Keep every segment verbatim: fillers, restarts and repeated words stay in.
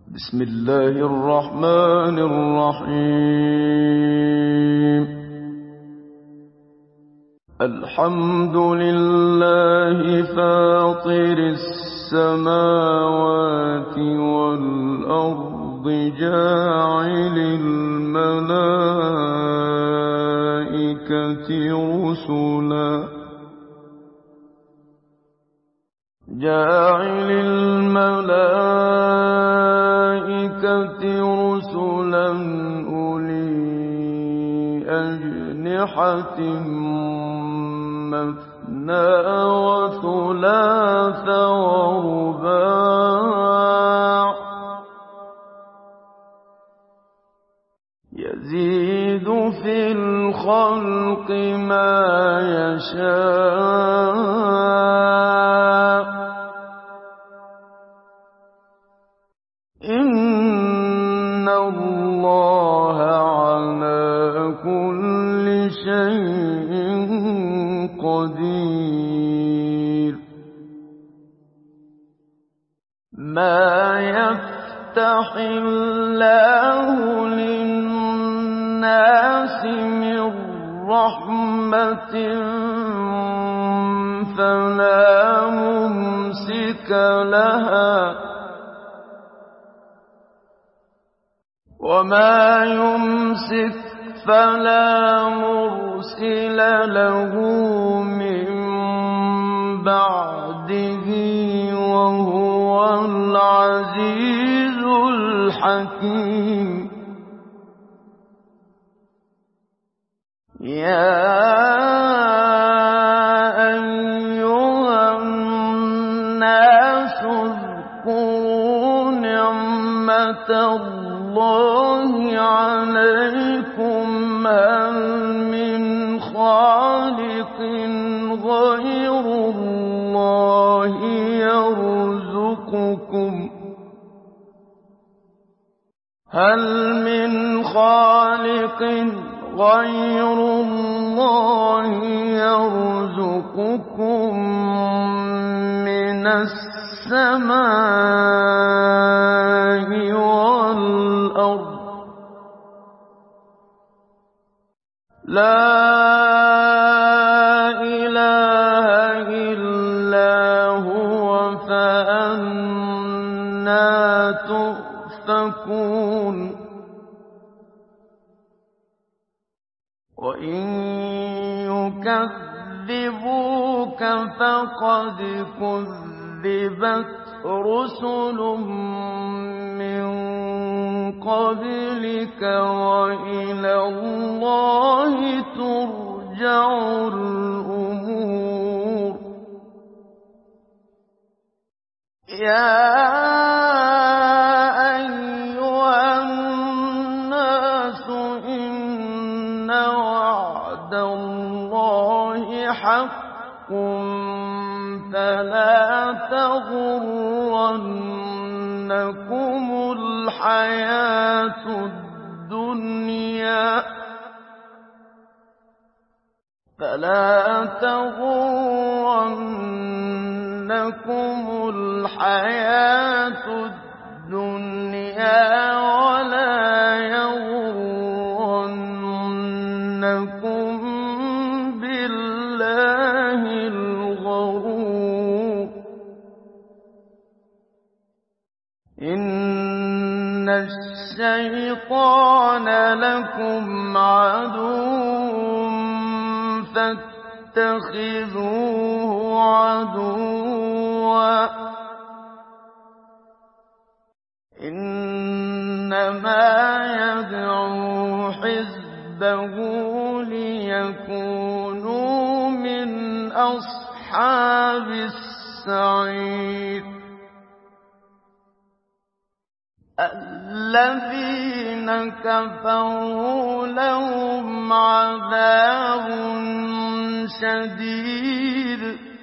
بسم الله الرحمن الرحيم. الحمد لله فاطر السماوات والأرض جاعل الملائكة رسلا جاعل الملائكة رسلا أولي أجنحة مثنى وثلاث ورباع يزيد في الخلق ما يشاء إن الله على كل شيء قدير. ما يفتح الله للناس من رحمة فلا ممسك لها وما يمسك فلا مرسل له من بعده وهو العزيز الحكيم. يا أيها الناس اذكروا نعمة الله عليكم هل من خالق غير الله يرزقكم هل من خالق غير الله يرزقكم من السماء والأرض لا إله إلا هو فأنى تؤفكون. وإن يكذبوك فقد كذبت رسل من قبلك وإلى الله ترجع الأمور. يا أيها الناس إن وعد الله حق فلا تغرنكم الحياة الدنيا فلا تغرنكم الحياة الدنيا ولا يغرنكم بالله الغرور. إن الشيطان لكم عدو فاتخذوه عدوا إنما يدعو حزبه ليكونوا من أصحاب السعير. الذين كفروا لهم عذاب شديد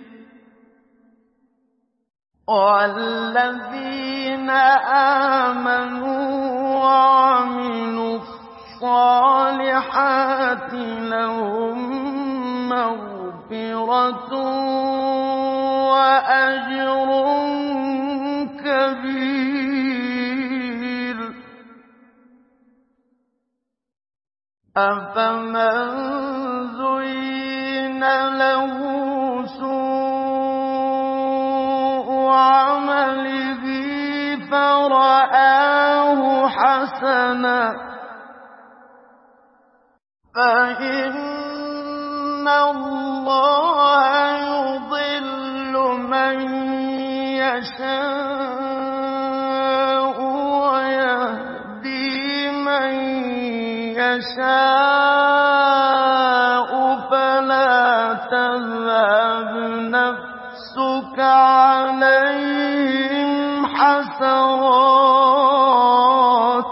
والذين آمنوا وعملوا الصالحات لهم مغفرة وأجر كبير. أَفَمَن زُيِّنَ لَهُ سُوءُ عَمَلِهِ فَرَآهُ حَسَنًا فَإِنَّ اللَّهَ يُضِلُّ مَن يَشَاءُ وَيَهْدِي مَن يَشَاءُ فَلَا تَذْهَبْ نَفْسُكَ عَلَيْهِمْ حَسَرَاتٍ ۚ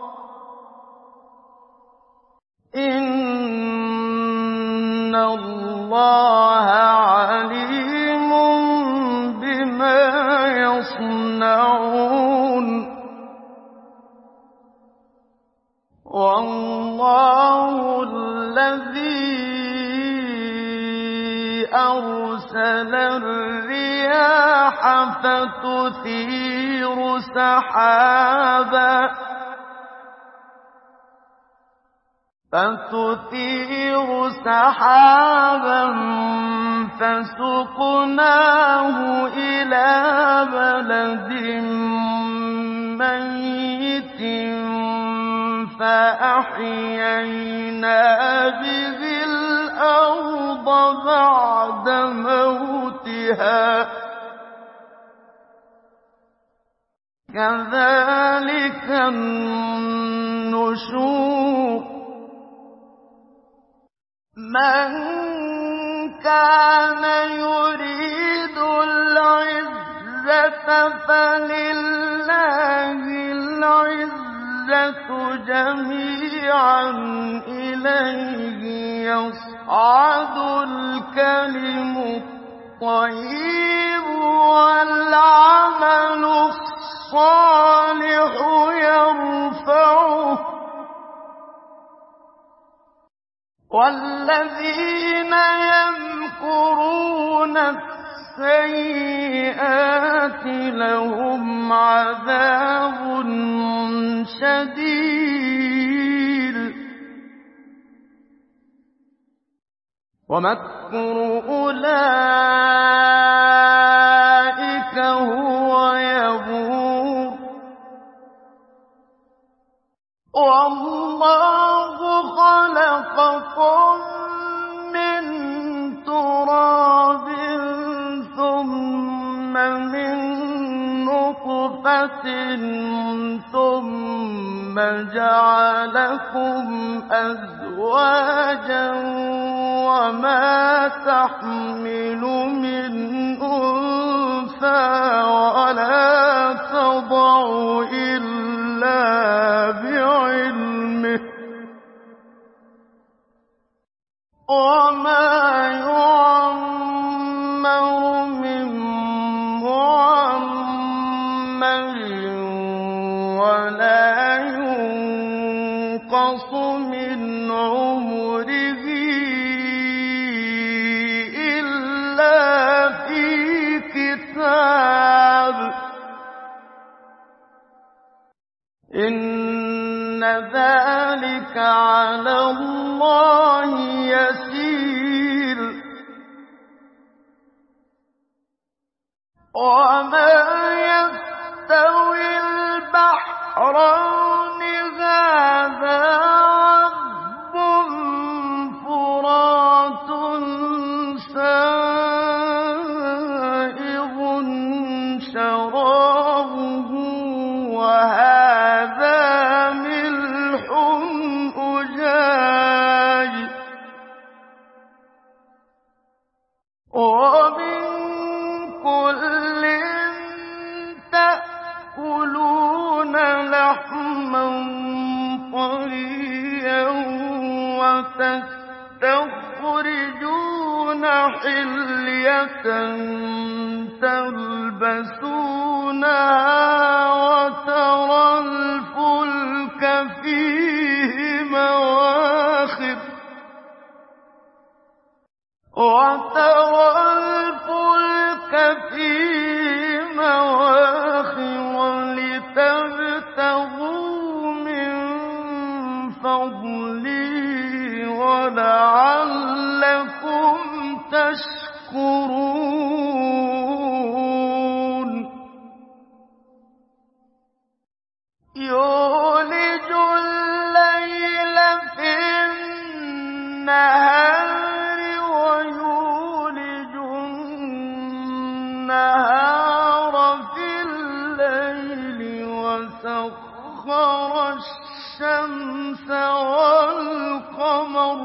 إِنَّ اللَّهَ عَلِيمٌ بِمَا يَصْنَعُونَ وَاللَّهُ الَّذِي أَرْسَلَ الرِّيَاحَ فَتُثِيرُ سَحَابًا فَتُثِيرُ سَحَابًا فَسُقْنَاهُ إِلَىٰ بَلَدٍ مَّيِّتٍ فَأَحْيَيْنَا بِهِ الْأَرْضَ بَعْدَ مَوْتِهَا ۚ كَذَٰلِكَ النُّشُورُ مَن كَانَ يُرِيدُ الْعِزَّةَ فَلِلَّهِ الْعِزَّةُ جَمِيعًا ۚ إِلَيْهِ يَصْعَدُ الْكَلِمُ الطَّيِّبُ وَالْعَمَلُ الصَّالِحُ يَرْفَعُهُ ۚ وَالَّذِينَ يَمْكُرُونَ السَّيِّئَاتِ لَهُمْ عَذَابٌ شَدِيدٌ ۖ وَمَكْرُ أُولَٰئِكَ هُوَ يَبُورُ وَاللَّهُ خَلَقَكُم مِّن تُرَابٍ ثُمَّ مِن نُّطْفَةٍ ثُمَّ جَعَلَكُمْ أَزْوَاجًا ۚ وَمَا تَحْمِلُ مِنْ أُنثَىٰ وَلَا تَضَعُ إِلَّا بِعِلْمِهِ ۚ وَمَا يُعَمَّرُ مِن مُّعَمَّرٍ وَلَا يُنقَصُ مِنْ عُمُرِهِ إِلَّا فِي كِتَابٍ ۚ إِنَّ ذَٰلِكَ عَلَى اللَّهِ يَسِيرٌ وَمَا يَسْتَوِي الْبَحْرَانِ هَٰذَا عَذْبٌ فُرَاتٌ سَائِغٌ شَرَابُهُ وَهَٰذَا مِلْحٌ أُجَاجٌ ۖ وَمِن كُلٍّ تَأْكُلُونَ لَحْمًا طَرِيًّا وَتَسْتَخْرِجُونَ حِلْيَةً تَلْبَسُونَهَا وَتَرَى الْفُلْكَ فِيهِ مَوَاخِرَ لِتَبْتَغُوا مِن فَضْلِهِ يشكرون يولج الليل في النهار ويولج النهار في الليل وسخر الشمس والقمر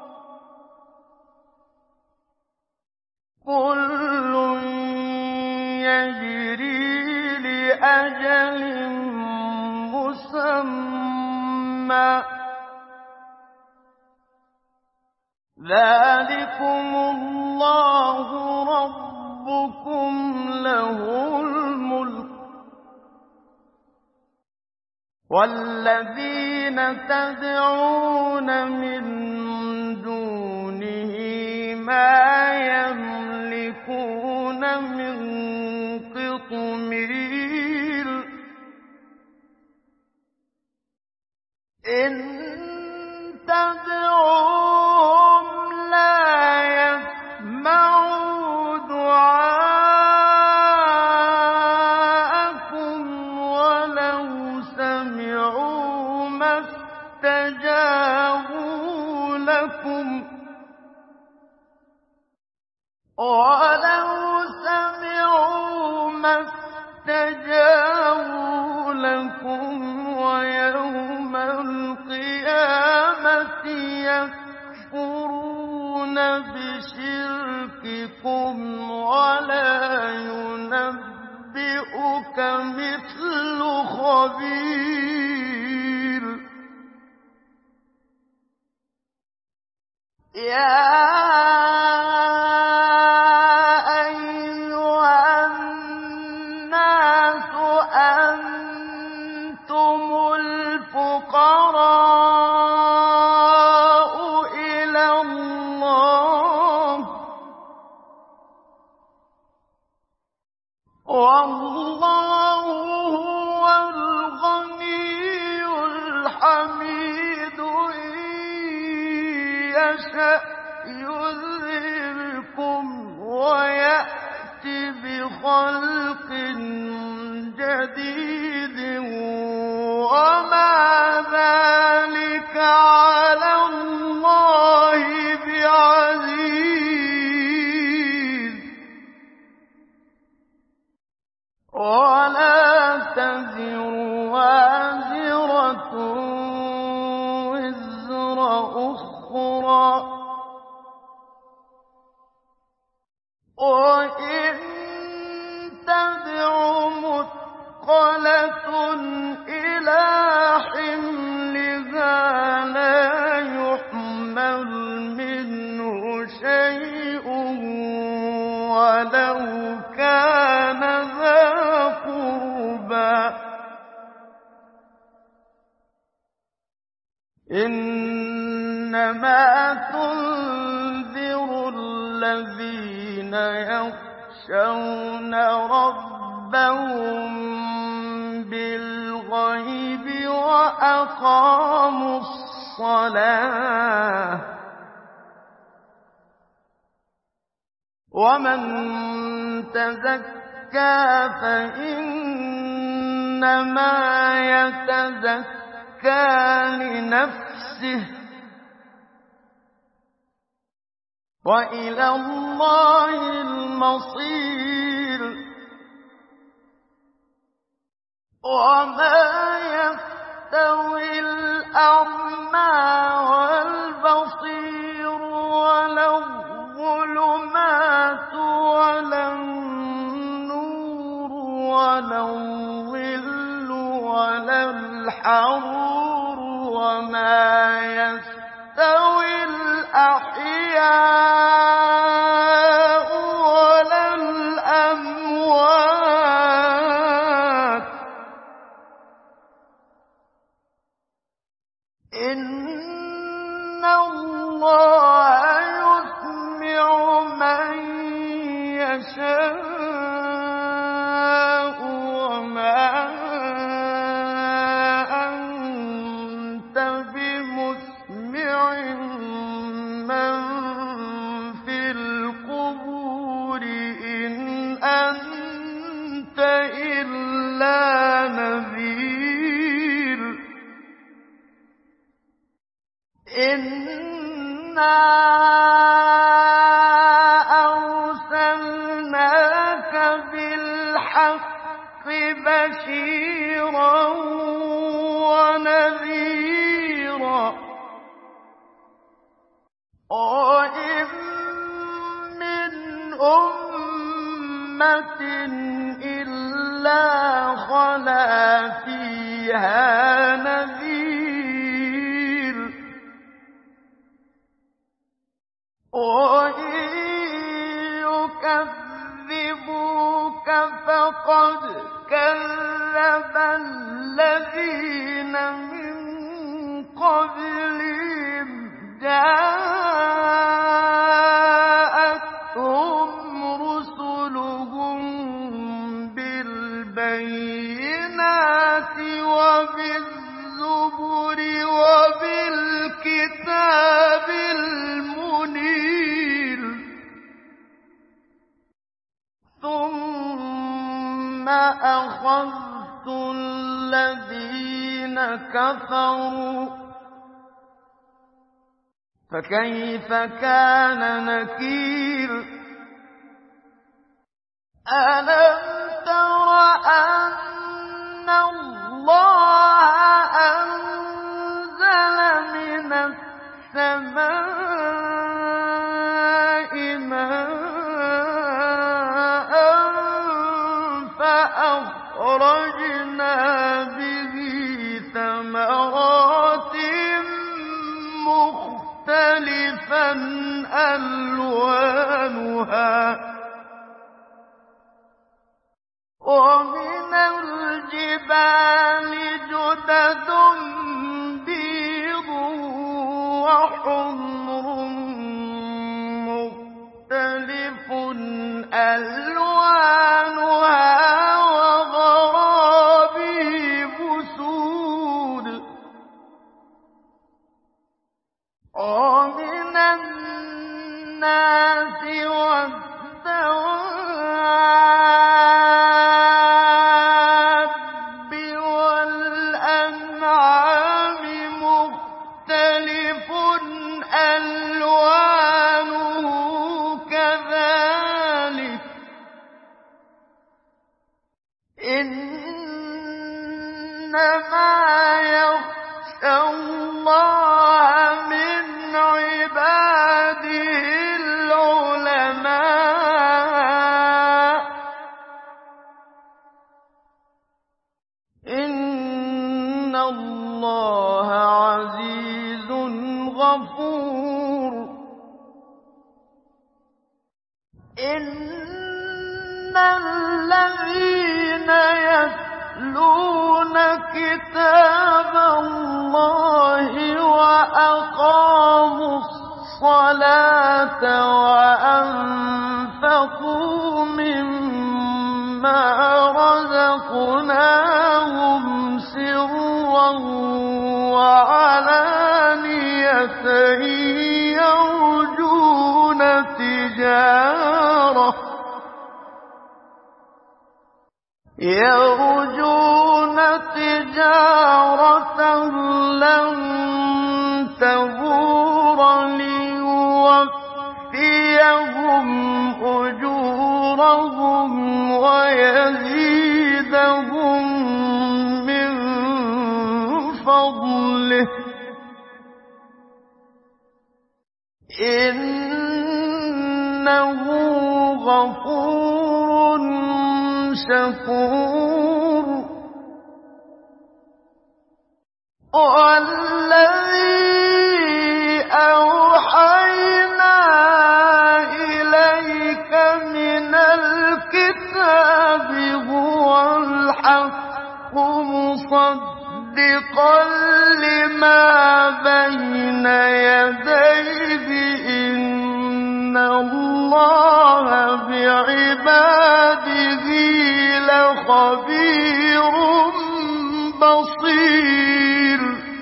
كل يجري لأجل مسمى ذلكم الله ربكم له الملك والذين تدعون من دونه ما يملكون من قطمير إن تدعوهم لا يسمعوا دعاءكم ولو سمعوا ما استجابوا لكم ولو سمعوا ما استجابوا لكم ويوم القيامة يكفرون بشرككم ولا ينبئك مثل خبير يا والله هو الغني الحميد إن يشأ يذهبكم ويأت بخلق جديد وما ذلك على الله بعزيز ولا تزر وازرة وزر أخرى وإن تدع مثقلة إلى حملها لا يحمل منه شيء ولو كان ذا قربى إنما تنذر الذين يخشون ربهم بالغيب وأقاموا الصلاة ومن تزكى فإنما يتزكى لنفسه وإلى الله المصير وما يستوي الأعمى والبصير ولا الظلمات ولا النور ولا الظل ولا الحرور وما يستوي الأحياء ولا الأموات إن الله يسمع من يشاء وما أنت بمسمع من في القبور أَرْسَلْنَاكَ بِالْحَقِّ بَشِيرًا وَنَذِيرًا ۚ وَإِن مِّنْ أُمَّةٍ إِلَّا خَلَا فِيهَا نَذِيرٌ ۚ وَإِن يُكَذِّبُوكَ فَقَدْ كَذَّبَ الَّذِينَ مِن قَبْلِهِمْ جَاءَتْهُمْ رُسُلُهُم بِالْبَيِّنَاتِ وَبِالزُّبُرِ وَبِالْكِتَابِ الْمُنِيرِ ۖ ثُمَّ أَخَذْتُ الَّذِينَ كَفَرُوا ۖ فَكَيْفَ كَانَ نَكِيرِ. أَلَمْ تَرَ أَنَّ اللَّهَ أَنزَلَ مِنَ السَّمَاءِ مَاءً فَأَخْرَجْنَا بِهِ ثَمَرَاتٍ مُخْتَلِفًا أَلْوَانُهَا ۚ وَمِنَ الْجِبَالِ جُدَدٌ بِيضٌ وَحُمْرٌ مُخْتَلِفٌ أَلْوَانُهَا وَغَرَابِيبُ سُودٌ ۗ وَمِنَ النَّاسِ وَالدَّوَابِّ وَالْأَنْعَامِ مُخْتَلِفٌ أَلْوَانُهُ كَذَٰلِكَ ۗ إِنَّمَا يَخْشَى اللَّهَ مِنْ عِبَادِهِ الْعُلَمَاءُ ۗ إِنَّ اللَّهَ عَزِيزٌ غَفُورٌ. إِنَّ الَّذِينَ يَتْلُونَ كِتَابَ اللَّهِ وَأَقَامُوا الصَّلَاةَ وَأَنفَقُوا مِمَّا رَزَقْنَاهُمْ سِرًّا وَعَلَانِيَةً يَرْجُونَ تِجَارَةً يَرْجُونَ تِجَارَةً لَّن تَبُورَ لِيُوَفِّيَهُمْ أُجُورَهُمْ وَيَزِيدَهُم مِّن فَضْلِهِ ۚ إِنَّهُ غَفُورٌ شَكُورٌ. وَالَّذِي أَوْحَيْنَا إِلَيْكَ مِنَ الْكِتَابِ هُوَ الْحَقُّ مُصَدِّقًا لِّمَا بَيْنَ يَدَيْهِ ۗ إِنَّ اللَّهَ بِعِبَادِهِ لَخَبِيرٌ بَصِيرٌ.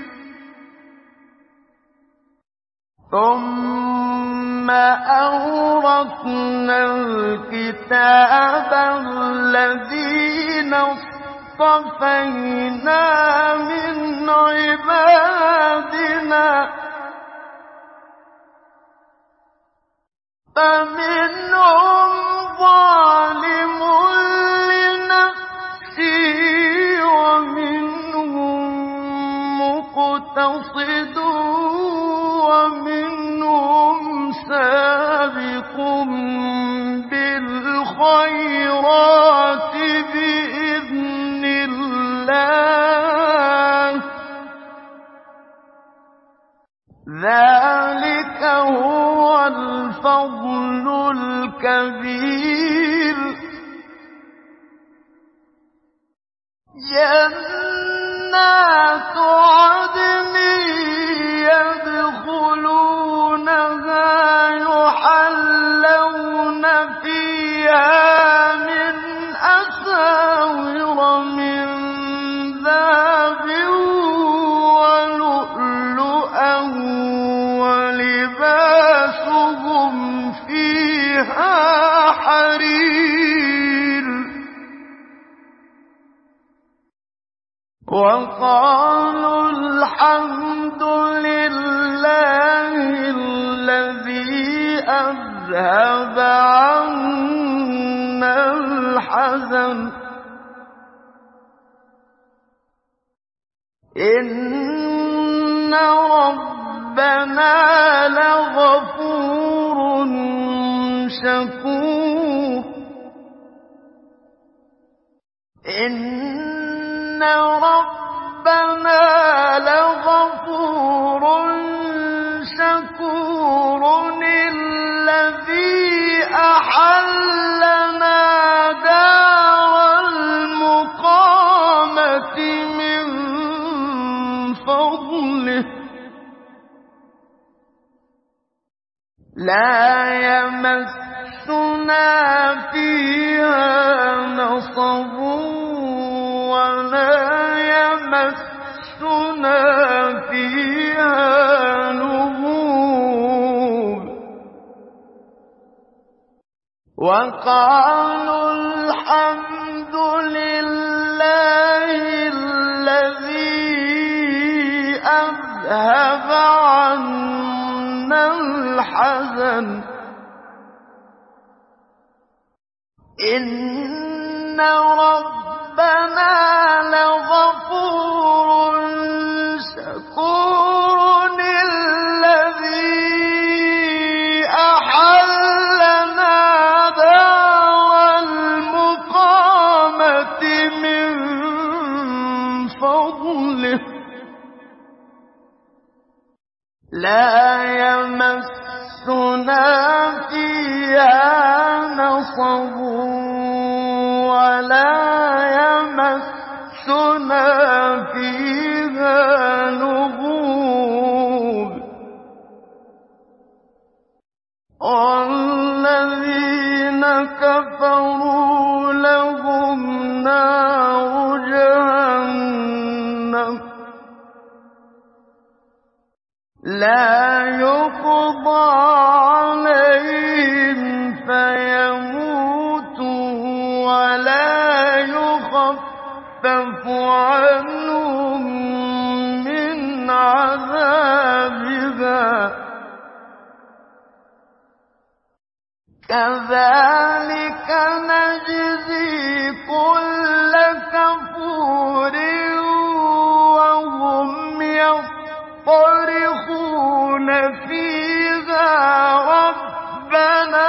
ثُمَّ أَوْرَثْنَا الْكِتَابَ الَّذِينَ اصْطَفَيْنَا مِنْ عِبَادِنَا فمنهم ظالم لنفسه ومنهم مقتصد ومنهم سابق بالخيرات بإذن الله ذلك هو الفضل الكبير جنات عدن يدخلونها يحلون فيها من أساور من ذهب ولؤلؤا ولباسهم فيها حرير وقالوا الحمد لله الذي أذهب عنا الحزن إن ربنا لغفور شكور إن ربنا لغفور شكور الذي أحلنا دار المقامة من فضله لا يمسنا فيها نصب ولا يمسنا فيها لغوب وقالوا الحمد لله الذي أذهب عنا الحزن إن ربنا لغفور شكور الذي أحلنا دار المقامة من فضله لا يمسنا فيها نصب ولا يمسنا فيها لغوب والذين كفروا لهم نار جهنم لا يقضى عليهم فيموتوا ولا يخفف عنهم من عذابها كذلك نجزي كل كفور وهم يصطرخون فيها ربنا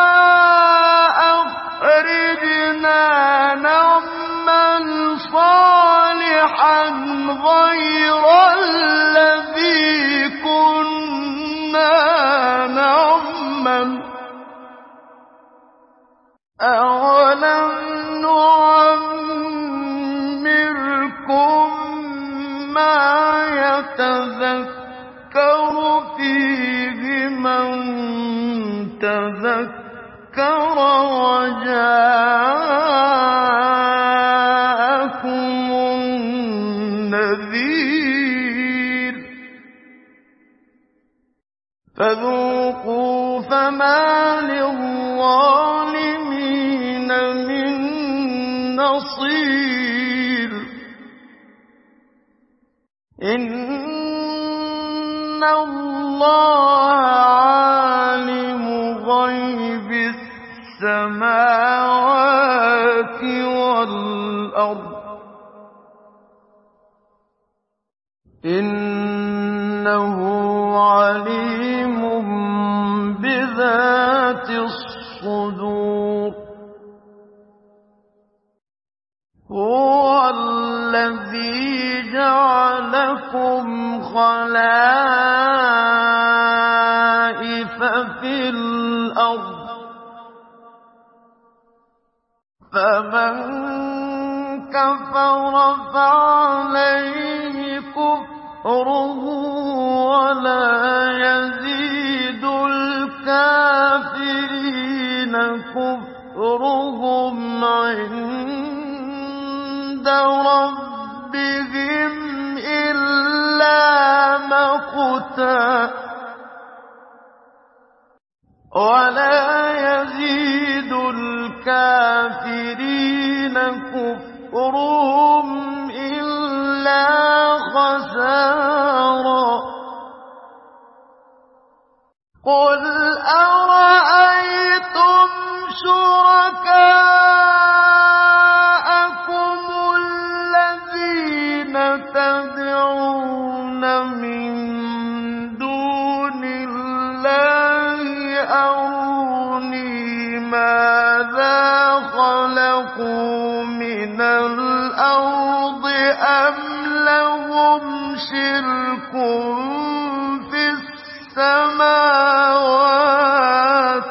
أخرجنا نعمل صالحا غير الذي كنا نعمل أولم نعمركم ما يتذكر فيه من تذكر وجاءكم النذير فذوقوا فما للظالمين من نصير إن الله عالم غيب غيب السماوات والأرض إنه عليم بذات الصدور هو الذي جعلكم خلائف في الأرض فمن كفر فعليه كفره ولا يزيد الكافرين كفرهم عند ربهم إلا مقتا ولا يزيد الكافرين كفرهم إلا خسارا قل أرأيتم شركاءكم الذين تدعون من دون الله أروني ماذا خلقوا من الأرض أم لهم شرك في السماوات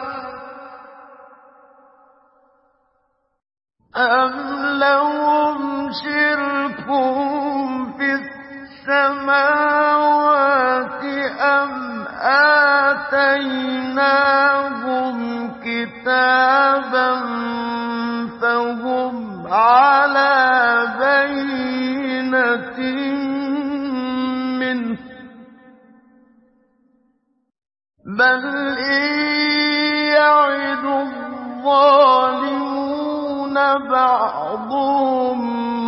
أم لهم شرك في السماوات أم آتيناهم كتابا فهم على بينة منه بل إن يعد الظالمون بعضهم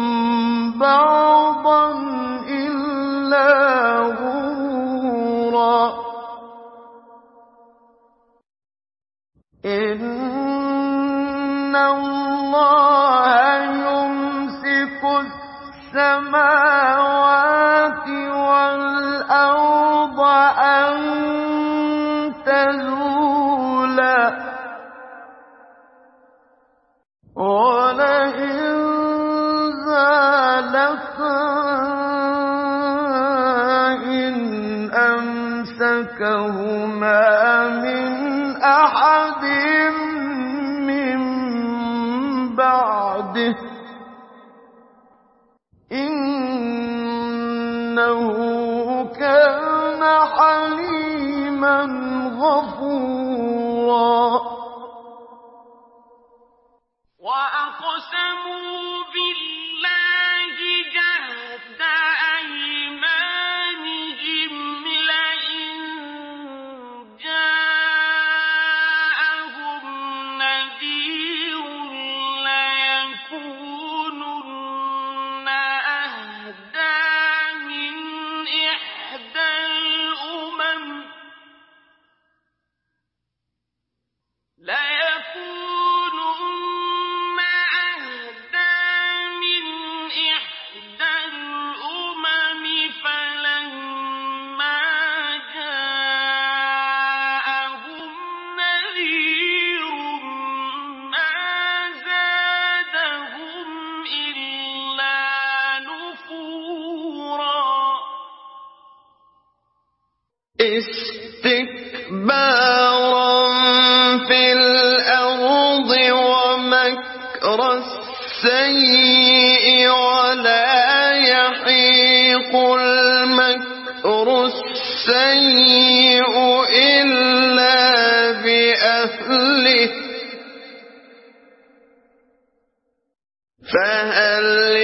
بعضا إلا غرورا إن الله يمسك السماوات والأرض أن تزولا ولئن زالتا إن أمسكهما من أحد من بعده إنه كان حليما غفورا وأقسموا بالله جهد أيمانهم لئن جاءهم نذير ليكونن أهدى من إحدى الأمم ليكونن أهدى من إحدى الأمم فلما جاءهم نذير ما زادهم إلا نفورا استكبارا في الأرض ومكر السيء ولا يحيق المكر السيء إلا بأهله فهل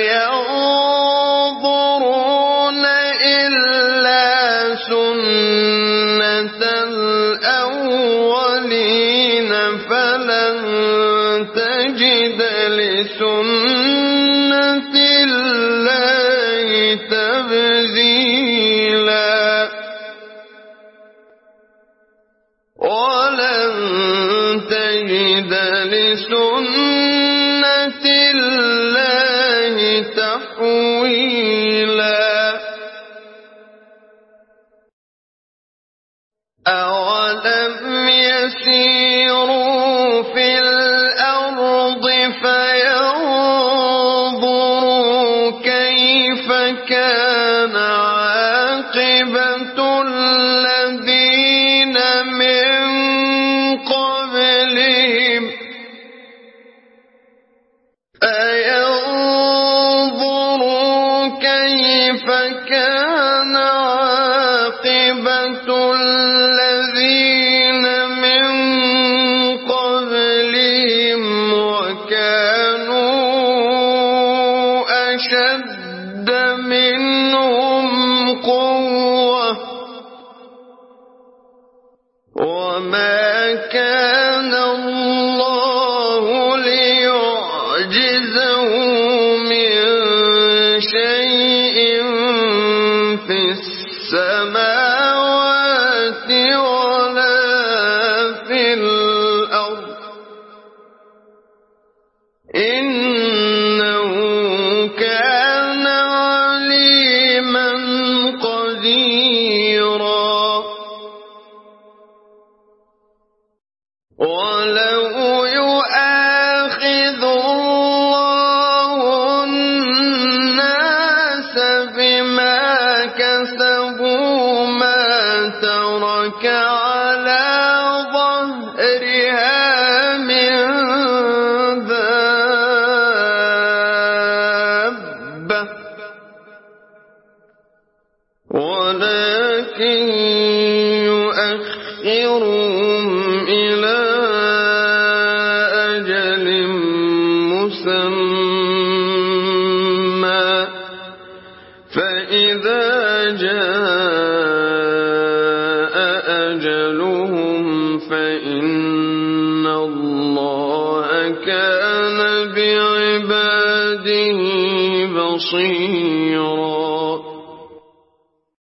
ينظرون إلا سنة الأولين فلن تجد لسنة الله تبديلا ولن لِسُنَّةِ اللَّهِ تَحْوِيلًا أَوَلَمْ يَسِيرُوا فِي الْأَرْضِ فَيَنظُرُوا كَيْفَ كَانَ عَاقِبَةُ الَّذِينَ مِن قَبْلِهِمْ فَيَنظُرُوا كَيْفَ كَانَ عَاقِبَةُ الَّذِينَ مِن قَبْلِهِمْ وَكَانُوا أَشَدَّ مِنْهُمْ قُوَّةً وَمَا كَانَ اللَّهُ لِيُعْجِزَهُ مِن شَيْءٍ فِي السَّمَاوَاتِ وَلَا فِي الْأَرْضِ إِنَّهُ كَانَ عَلِيمًا قَدِيرًا وَلَوْ يُؤَاخِذُ اللَّهُ النَّاسَ بِمَا كَسَبُوا مَا تَرَكَ عَلَى ظَهْرِهَا مِن دَابَّةٍ وَلَكِن يُؤَخِّرُهُمْ إِلَىٰ أَجَلٍ مُّسَمًّى فَإِذَا جَاءَ أَجَلُهُمْ فَإِنَّ اللَّهَ كَانَ بِعِبَادِهِ بَصِيرًا